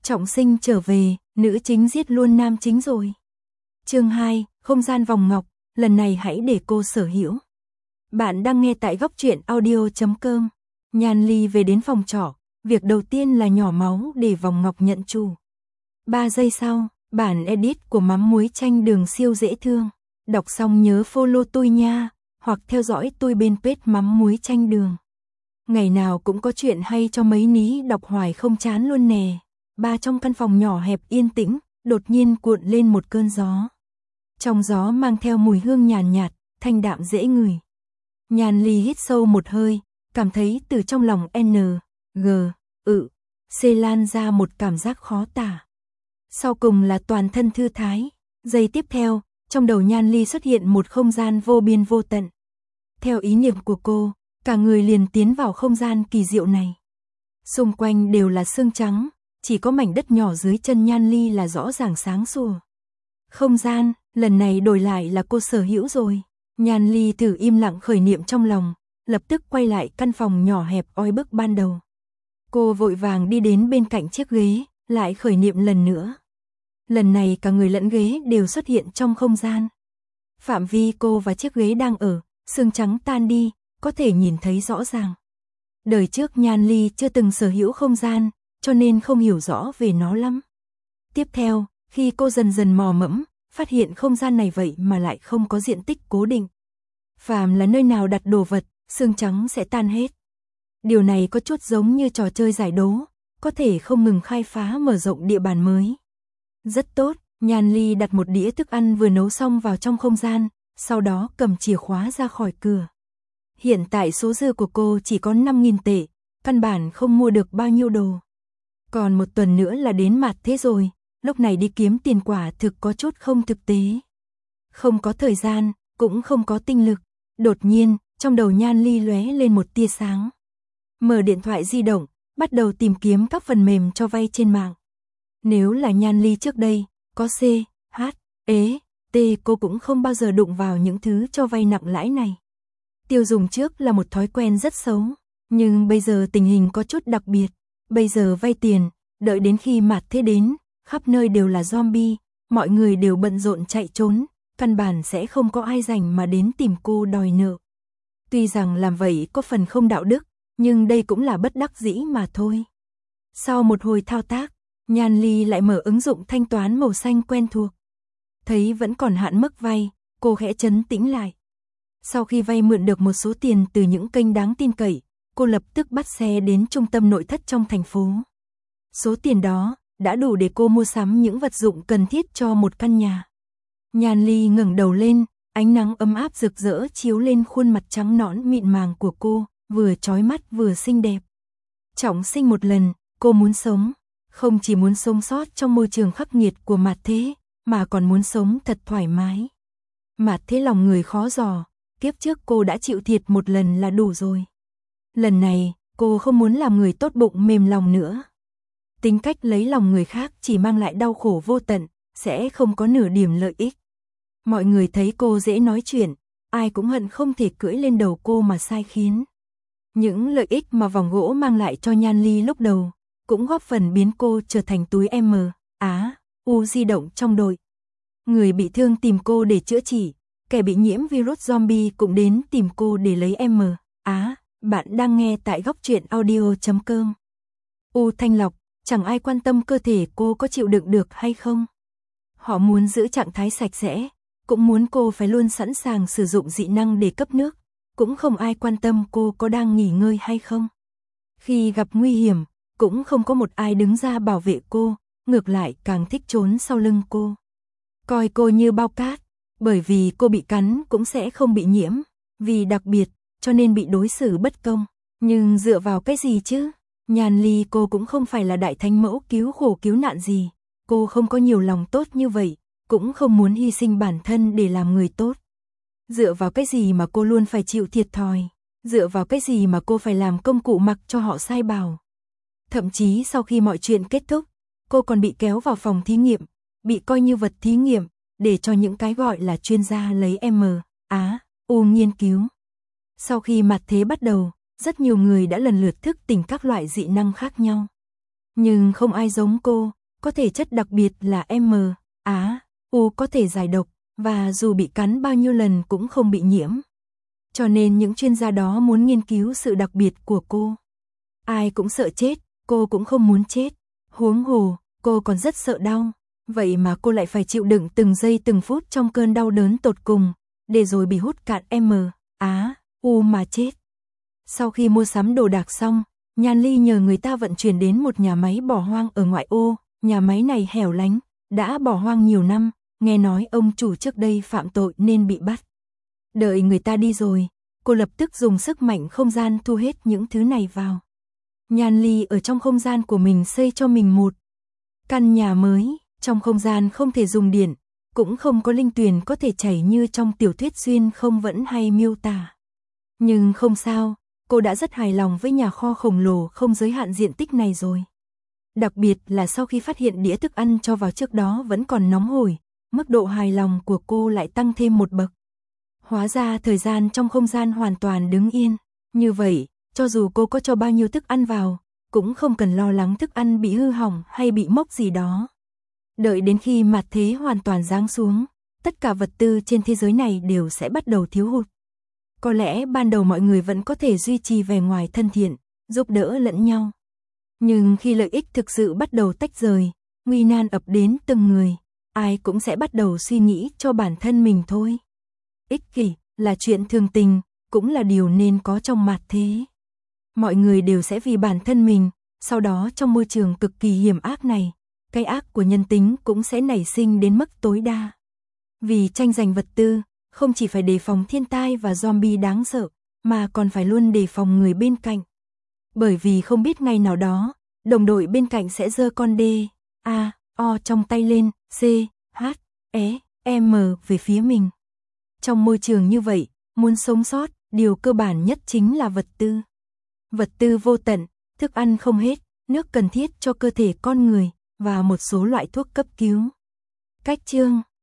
Trọng sinh trở về, nữ chính giết luôn nam chính rồi. Chương 2, không gian vòng ngọc, lần này hãy để cô sở hữu. Bạn đang nghe tại góc truyện audio.com. Nhan Ly về đến phòng trọ, việc đầu tiên là nhỏ máu để vòng ngọc nhận chủ. 3 giây sau, bản edit của mắm muối chanh đường siêu dễ thương. Đọc xong nhớ follow tôi nha, hoặc theo dõi tôi bên page mắm muối chanh đường. Ngày nào cũng có chuyện hay cho mấy ní đọc hoài không chán luôn nè. Trong căn phòng nhỏ hẹp yên tĩnh, đột nhiên cuộn lên một cơn gió. Trong gió mang theo mùi hương nhàn nhạt, thanh đạm dễ ngửi. Nhan Ly hít sâu một hơi, cảm thấy từ trong lòng C lan ra một cảm giác khó tả. Sau cùng là toàn thân thư thái. Giây tiếp theo, trong đầu Nhan Ly xuất hiện một không gian vô biên vô tận. Theo ý niệm của cô, cả người liền tiến vào không gian kỳ diệu này. Xung quanh đều là sương trắng, chỉ có mảnh đất nhỏ dưới chân Nhan Ly là rõ ràng sáng sủa. Không gian, lần này đổi lại là cô sở hữu rồi. Nhan Ly thử im lặng khởi niệm trong lòng, lập tức quay lại căn phòng nhỏ hẹp oi bức ban đầu. Cô vội vàng đi đến bên cạnh chiếc ghế, lại khởi niệm lần nữa. Lần này cả người lẫn ghế đều xuất hiện trong không gian. Phạm vi cô và chiếc ghế đang ở, sương trắng tan đi, có thể nhìn thấy rõ ràng. Đời trước Nhan Ly chưa từng sở hữu không gian, cho nên không hiểu rõ về nó lắm. Tiếp theo, khi cô dần dần mò mẫm, phát hiện không gian này vậy mà lại không có diện tích cố định. Phàm là nơi nào đặt đồ vật, sương trắng sẽ tan hết. Điều này có chút giống như trò chơi giải đố, có thể không ngừng khai phá mở rộng địa bàn mới. Rất tốt, Nhan Ly đặt một đĩa thức ăn vừa nấu xong vào trong không gian, sau đó cầm chìa khóa ra khỏi cửa. Hiện tại số dư của cô chỉ có 5.000 tệ, căn bản không mua được bao nhiêu đồ. Còn một tuần nữa là đến mặt thế rồi, lúc này đi kiếm tiền quả thực có chút không thực tế. Không có thời gian, cũng không có tinh lực. Đột nhiên, trong đầu Nhan Ly lóe lên một tia sáng. Mở điện thoại di động, bắt đầu tìm kiếm các phần mềm cho vay trên mạng. Nếu là Nhan Ly trước đây, có T, cô cũng không bao giờ đụng vào những thứ cho vay nặng lãi này. Tiêu dùng trước là một thói quen rất xấu, nhưng bây giờ tình hình có chút đặc biệt. Bây giờ vay tiền, đợi đến khi mạt thế đến, khắp nơi đều là zombie, mọi người đều bận rộn chạy trốn, căn bản sẽ không có ai rảnh mà đến tìm cô đòi nợ. Tuy rằng làm vậy có phần không đạo đức, nhưng đây cũng là bất đắc dĩ mà thôi. Sau một hồi thao tác, Nhan Ly lại mở ứng dụng thanh toán màu xanh quen thuộc. Thấy vẫn còn hạn mức vay, cô khẽ trấn tĩnh lại. Sau khi vay mượn được một số tiền từ những kênh đáng tin cậy, cô lập tức bắt xe đến trung tâm nội thất trong thành phố. Số tiền đó đã đủ để cô mua sắm những vật dụng cần thiết cho một căn nhà. Nhan Ly ngẩng đầu lên, ánh nắng ấm áp rực rỡ chiếu lên khuôn mặt trắng nõn mịn màng của cô, vừa chói mắt vừa xinh đẹp. Trọng sinh một lần, cô muốn sống, không chỉ muốn sống sót trong môi trường khắc nghiệt của mạt thế, mà còn muốn sống thật thoải mái. Mạt thế lòng người khó dò, kiếp trước cô đã chịu thiệt một lần là đủ rồi. Lần này, cô không muốn làm người tốt bụng mềm lòng nữa. Tính cách lấy lòng người khác chỉ mang lại đau khổ vô tận, sẽ không có nửa điểm lợi ích. Mọi người thấy cô dễ nói chuyện, ai cũng hận không thể cưỡi lên đầu cô mà sai khiến. Những lợi ích mà vòng gỗ mang lại cho Nhan Ly lúc đầu, cũng góp phần biến cô trở thành túi di động trong đội. Người bị thương tìm cô để chữa trị, kẻ bị nhiễm virus zombie cũng đến tìm cô để lấy Bạn đang nghe tại góc truyện audio.com. Thanh lọc, chẳng ai quan tâm cơ thể cô có chịu đựng được hay không. Họ muốn giữ trạng thái sạch sẽ, cũng muốn cô phải luôn sẵn sàng sử dụng dị năng để cấp nước, cũng không ai quan tâm cô có đang nghỉ ngơi hay không. Khi gặp nguy hiểm, cũng không có một ai đứng ra bảo vệ cô, ngược lại càng thích trốn sau lưng cô. Coi cô như bao cát, bởi vì cô bị cắn cũng sẽ không bị nhiễm, vì đặc biệt, cho nên bị đối xử bất công. Nhưng dựa vào cái gì chứ? Nhan Ly cô cũng không phải là đại thánh mẫu cứu khổ cứu nạn gì, cô không có nhiều lòng tốt như vậy, cũng không muốn hy sinh bản thân để làm người tốt. Dựa vào cái gì mà cô luôn phải chịu thiệt thòi? Dựa vào cái gì mà cô phải làm công cụ mặc cho họ sai bảo? Thậm chí sau khi mọi chuyện kết thúc, cô còn bị kéo vào phòng thí nghiệm, bị coi như vật thí nghiệm, để cho những cái gọi là chuyên gia lấy nghiên cứu. Sau khi mạt thế bắt đầu, rất nhiều người đã lần lượt thức tỉnh các loại dị năng khác nhau. Nhưng không ai giống cô, có thể chất đặc biệt là M, Á, U có thể giải độc, và dù bị cắn bao nhiêu lần cũng không bị nhiễm. Cho nên những chuyên gia đó muốn nghiên cứu sự đặc biệt của cô. Ai cũng sợ chết, cô cũng không muốn chết. Huống hồ, cô còn rất sợ đau. Vậy mà cô lại phải chịu đựng từng giây từng phút trong cơn đau đớn tột cùng, để rồi bị hút cạn M, Á, U mà chết. Sau khi mua sắm đồ đạc xong, Nhan Ly nhờ người ta vận chuyển đến một nhà máy bỏ hoang ở ngoại ô. Nhà máy này hẻo lánh, đã bỏ hoang nhiều năm, nghe nói ông chủ trước đây phạm tội nên bị bắt. Đợi người ta đi rồi, cô lập tức dùng sức mạnh không gian thu hết những thứ này vào. Nhan Ly ở trong không gian của mình xây cho mình một căn nhà mới, trong không gian không thể dùng điện, cũng không có linh tuyền có thể chảy như trong tiểu thuyết xuyên không vẫn hay miêu tả. Nhưng không sao, cô đã rất hài lòng với nhà kho khổng lồ không giới hạn diện tích này rồi. Đặc biệt là sau khi phát hiện đĩa thức ăn cho vào trước đó vẫn còn nóng hổi, mức độ hài lòng của cô lại tăng thêm một bậc. Hóa ra thời gian trong không gian hoàn toàn đứng yên. Như vậy, cho dù cô có cho bao nhiêu thức ăn vào, cũng không cần lo lắng thức ăn bị hư hỏng hay bị mốc gì đó. Đợi đến khi mạt thế hoàn toàn giáng xuống, tất cả vật tư trên thế giới này đều sẽ bắt đầu thiếu hụt. Có lẽ ban đầu mọi người vẫn có thể duy trì vẻ ngoài thân thiện, giúp đỡ lẫn nhau. Nhưng khi lợi ích thực sự bắt đầu tách rời, nguy nan ập đến từng người, ai cũng sẽ bắt đầu suy nghĩ cho bản thân mình thôi. Ích kỷ là chuyện thường tình, cũng là điều nên có trong mạt thế. Mọi người đều sẽ vì bản thân mình, sau đó trong môi trường cực kỳ hiểm ác này, cái ác của nhân tính cũng sẽ nảy sinh đến mức tối đa. Vì tranh giành vật tư, không chỉ phải đề phòng thiên tai và zombie đáng sợ, mà còn phải luôn đề phòng người bên cạnh. Bởi vì không biết ngày nào đó, đồng đội bên cạnh sẽ giơ con D, A, O trong tay lên, C, H, E, M về phía mình. Trong môi trường như vậy, muốn sống sót, điều cơ bản nhất chính là vật tư. Vật tư vô tận, thức ăn không hết, nước cần thiết cho cơ thể con người, và một số loại thuốc cấp cứu. Cách chương